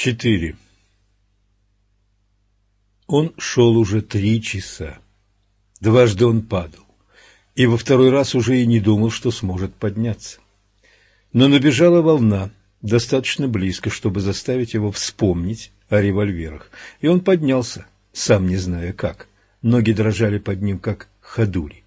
4. Он шел уже 3 часа. Дважды он падал, и во второй раз уже и не думал, что сможет подняться. Но набежала волна достаточно близко, чтобы заставить его вспомнить о револьверах, и он поднялся, сам не зная как. Ноги дрожали под ним, как ходули.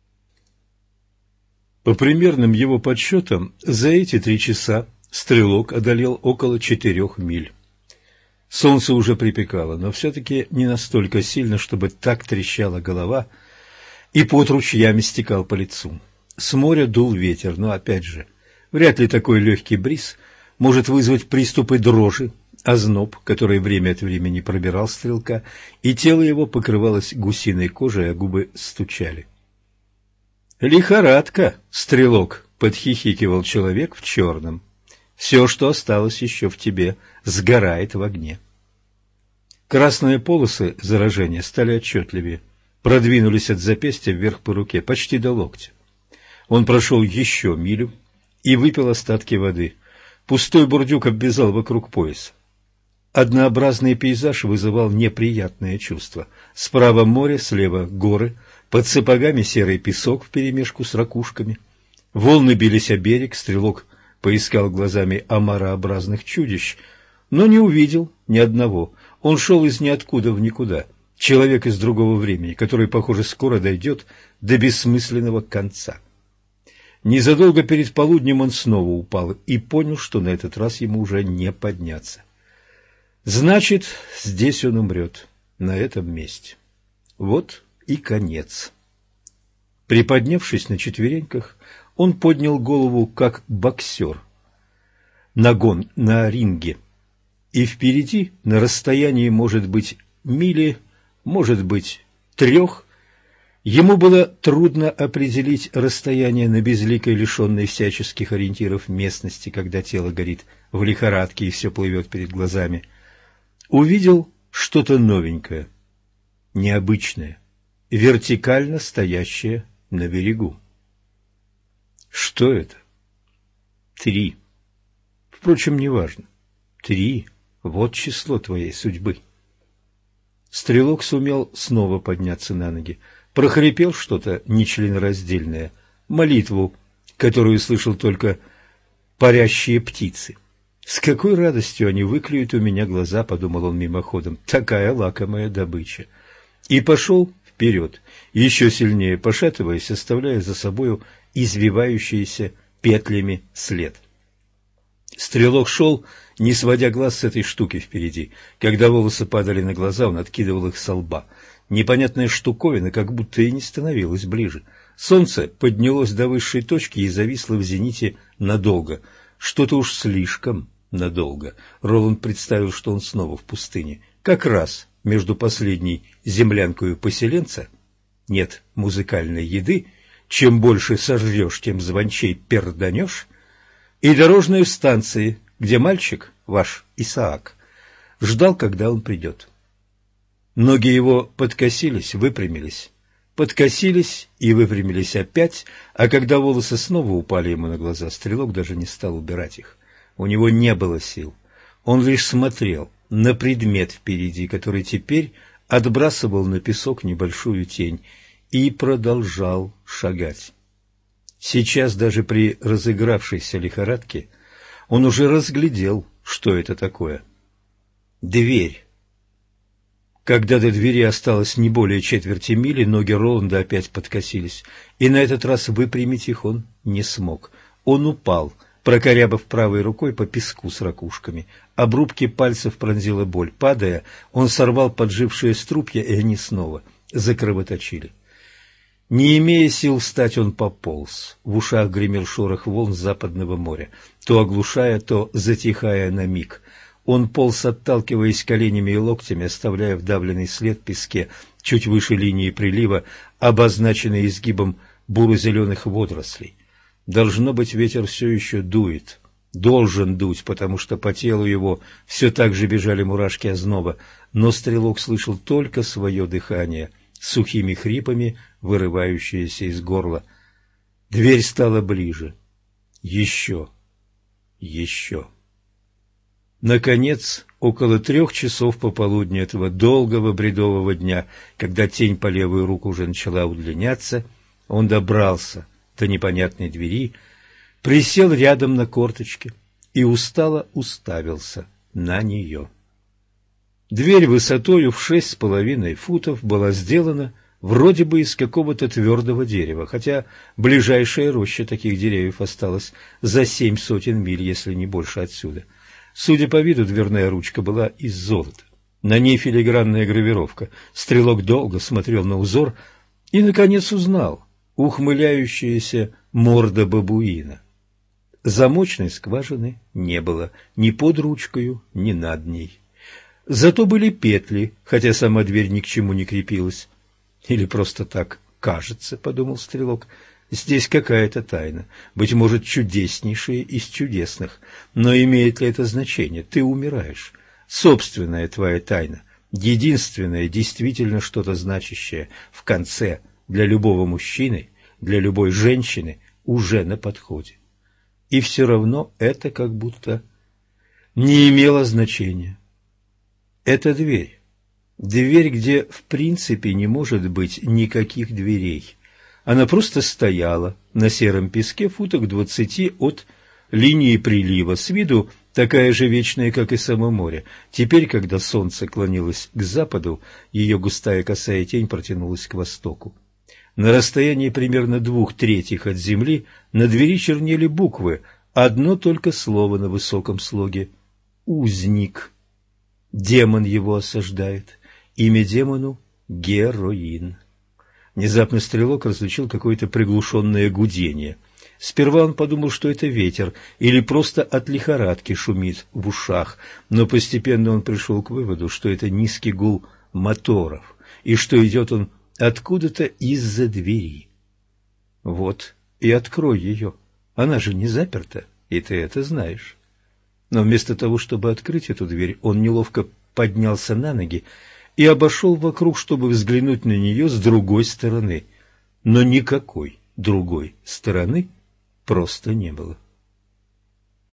По примерным его подсчетам, за эти 3 часа стрелок одолел около 4 миль. Солнце уже припекало, но все-таки не настолько сильно, чтобы так трещала голова, и пот ручьями стекал по лицу. С моря дул ветер, но, опять же, вряд ли такой легкий бриз может вызвать приступы дрожи, озноб, который время от времени пробирал стрелка, и тело его покрывалось гусиной кожей, а губы стучали. «Лихорадка, стрелок!» — подхихикивал человек в черном. «Все, что осталось еще в тебе, сгорает в огне». Красные полосы заражения стали отчетливее, продвинулись от запястья вверх по руке, почти до локтя. Он прошел еще милю и выпил остатки воды. Пустой бурдюк обвязал вокруг пояса. Однообразный пейзаж вызывал неприятное чувство. Справа море, слева горы, под сапогами серый песок вперемешку с ракушками. Волны бились о берег, стрелок поискал глазами омарообразных чудищ, но не увидел ни одного. Он шел из ниоткуда в никуда, человек из другого времени, который, похоже, скоро дойдет до бессмысленного конца. Незадолго перед полуднем он снова упал и понял, что на этот раз ему уже не подняться. Значит, здесь он умрет, на этом месте. Вот и конец. Приподнявшись на четвереньках, он поднял голову, как боксер. Нагон на ринге. И впереди, на расстоянии, может быть, мили, может быть, 3, ему было трудно определить расстояние на безликой, лишенной всяческих ориентиров местности, когда тело горит в лихорадке и все плывет перед глазами. Увидел что-то новенькое, необычное, вертикально стоящее на берегу. Что это? 3. Впрочем, неважно. 3 — вот число твоей судьбы. Стрелок сумел снова подняться на ноги, прохрипел что-то нечленораздельное, молитву, которую слышал только парящие птицы. «С какой радостью они выклюют у меня глаза», — подумал он мимоходом, — «такая лакомая добыча». И пошел вперед, еще сильнее пошатываясь, оставляя за собою извивающийся петлями след. Стрелок шел, не сводя глаз с этой штуки впереди. Когда волосы падали на глаза, он откидывал их со лба. Непонятная штуковина как будто и не становилась ближе. Солнце поднялось до высшей точки и зависло в зените надолго. Что-то уж слишком надолго. Роланд представил, что он снова в пустыне. Как раз между последней землянкой поселенца нет музыкальной еды, чем больше сожрешь, тем звончей перданешь, и дорожной станции, где мальчик, ваш Исаак, ждал, когда он придет. Ноги его подкосились, выпрямились, подкосились и выпрямились опять, а когда волосы снова упали ему на глаза, стрелок даже не стал убирать их. У него не было сил. Он лишь смотрел на предмет впереди, который теперь отбрасывал на песок небольшую тень, и продолжал шагать. Сейчас даже при разыгравшейся лихорадке он уже разглядел, что это такое. Дверь. Когда до двери осталось не более четверти мили, ноги Роланда опять подкосились, и на этот раз выпрямить их он не смог. Он упал, прокорябав правой рукой по песку с ракушками. Обрубки пальцев пронзила боль. Падая, он сорвал поджившие струпья, и они снова закровоточили. Не имея сил встать, он пополз. В ушах гремел шорох волн западного моря, то оглушая, то затихая на миг. Он полз, отталкиваясь коленями и локтями, оставляя вдавленный след в песке чуть выше линии прилива, обозначенный изгибом буро-зеленых водорослей. Должно быть, ветер все еще дует. Должен дуть, потому что по телу его все так же бежали мурашки озноба, но стрелок слышал только свое дыхание, сухими хрипами, вырывающееся из горла. Дверь стала ближе. Еще. Наконец около 3 часов пополудни этого долгого бредового дня, когда тень по левую руку уже начала удлиняться, он добрался до непонятной двери, присел рядом на корточки и устало уставился на нее. Дверь высотою в 6,5 футов была сделана вроде бы из какого-то твердого дерева, хотя ближайшая роща таких деревьев осталась за 7 сотен миль, если не больше отсюда. Судя по виду, дверная ручка была из золота. На ней филигранная гравировка. Стрелок долго смотрел на узор и, наконец, узнал ухмыляющаяся морда бабуина. Замочной скважины не было ни под ручкою, ни над ней. Зато были петли, хотя сама дверь ни к чему не крепилась. Или просто так кажется, — подумал стрелок. Здесь какая-то тайна, быть может, чудеснейшая из чудесных. Но имеет ли это значение? Ты умираешь. Собственная твоя тайна, единственное действительно что-то значащее в конце для любого мужчины, для любой женщины уже на подходе. И все равно это как будто не имело значения. Это дверь. Дверь, где в принципе не может быть никаких дверей. Она просто стояла на сером песке футах 20 от линии прилива, с виду такая же вечная, как и само море. Теперь, когда солнце клонилось к западу, ее густая косая тень протянулась к востоку. На расстоянии примерно 2/3 от земли на двери чернели буквы, одно только слово на высоком слоге — «Узник». Демон его осаждает. Имя демону — Героин. Внезапно стрелок различил какое-то приглушенное гудение. Сперва он подумал, что это ветер или просто от лихорадки шумит в ушах, но постепенно он пришел к выводу, что это низкий гул моторов, и что идет он откуда-то из-за двери. Вот и открой ее. Она же не заперта, и ты это знаешь. Но вместо того, чтобы открыть эту дверь, он неловко поднялся на ноги и обошел вокруг, чтобы взглянуть на нее с другой стороны. Но никакой другой стороны просто не было.